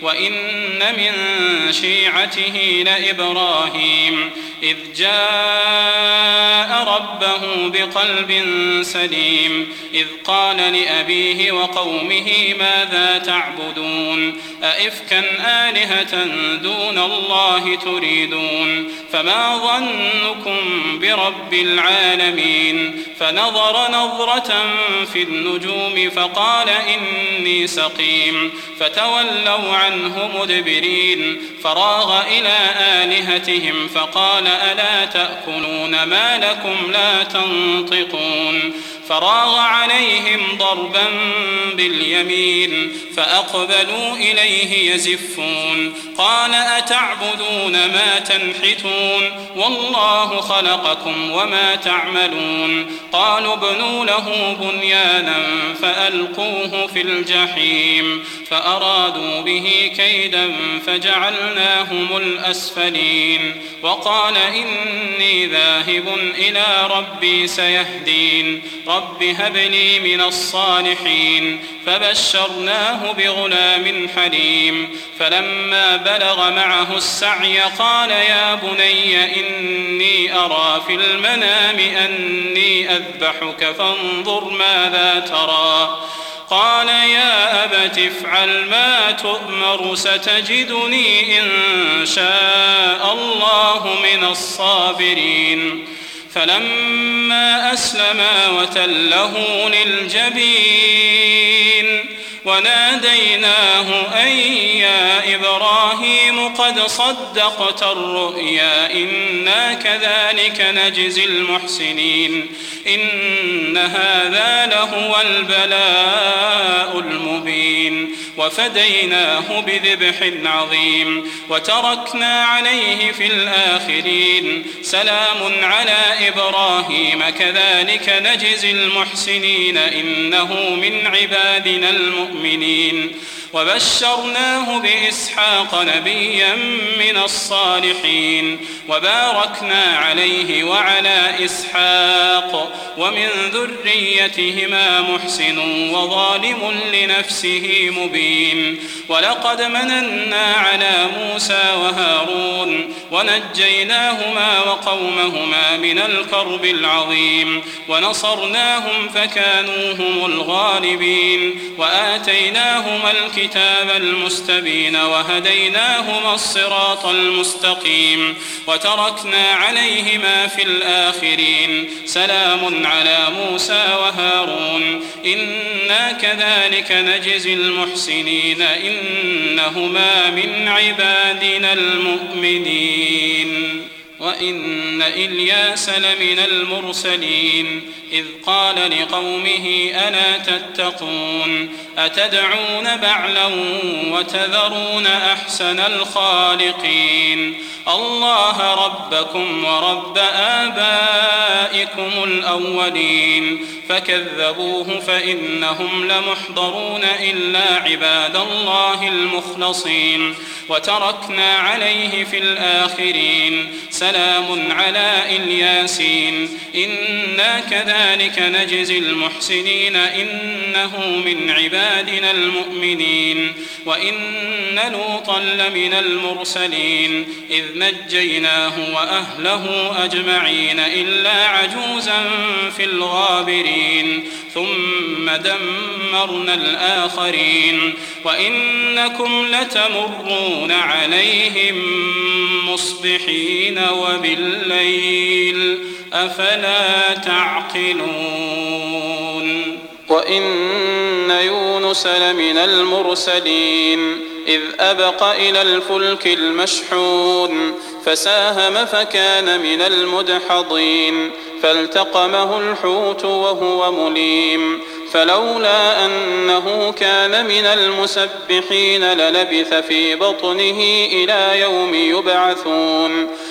وإن من شيعته لإبراهيم إذ جاء ربه بقلب سليم إذ قال لأبيه وقومه ماذا تعبدون أئفكا آلهة دون الله تريدون فما ظنكم برب العالمين فنظر نظرة في النجوم فقال إني سقيم فتولوا عنه مدبرين فراغ إلى آلهتهم فقال ألا تأكلون ما لكم لا تنطقون فراغ عليهم ضربا باليمين فأقبلوا إليه يزفون قال أتعبدون ما تنحتون والله خلقكم وما تعملون قالوا ابنوا له بنيانا فألقوه في الجحيم فأرادوا به كيدا فجعلناهم الأسفلين وقال إني ذاهب إلى ربي سيهدين رب هب لي من الصالحين فبشرناه بغلام حليم فلما بلغ معه السعي قال يا بني إني أرى في المنام أني أذبحك فانظر ماذا ترى قال يا أبت افعل ما تؤمر ستجدني إن شاء الله من الصابرين فلما أسلما وتله للجبين وناديناه أن يا إبراهيم قد صدقت الرؤيا إنا كذلك نجزي المحسنين إن هذا لهو البلاء المبين وفديناه بذبح عظيم وتركنا عليه في الآخرين سلام على إبراهيم كذلك نجزي المحسنين إنه من عبادنا المؤمنين وبشرناه بإسحاق نبيا من الصالحين وباركنا عليه وعلى إسحاق ومن ذريتهما محسن وظالم لنفسه مبين ولقد مننا على موسى وهارون ونجيناهما وقومهما من الكرب العظيم ونصرناهم فكانوا هم الغالبين وآتيناهما الكتاب المستبين وهديناهما الصراط المستقيم وتركنا عليهما في الآخرين سلام على موسى وهارون إنا كذلك نجزي المحسنين إنهما من عبادنا المؤمنين وإن إلياس لمن المرسلين إذ قال لقومه ألا تتقون أتدعون بعلا وتذرون أحسن الخالقين الله ربكم ورب آبائكم الأولين فكذبوه فإنهم لمحضرون إلا عباد الله المخلصين وتركنا عليه في الآخرين سلام على إلياسين إنا كذلك نجزي المحسنين إنه من عبادنا المؤمنين وإن لوطا لمن المرسلين إذ نجيناه وأهله أجمعين إلا عجوزا في الغابرين ثم دمرنا الآخرين وإنكم لتمرون عليهم مصبحين وبالليل أفلا تعقلون وإن يونس لمن المرسلين إذ أبق إلى الفلك المشحون فساهم فكان من المدحضين فالتقمه الحوت وهو مليم فلولا أنه كان من المسبحين للبث في بطنه إلى يوم يبعثون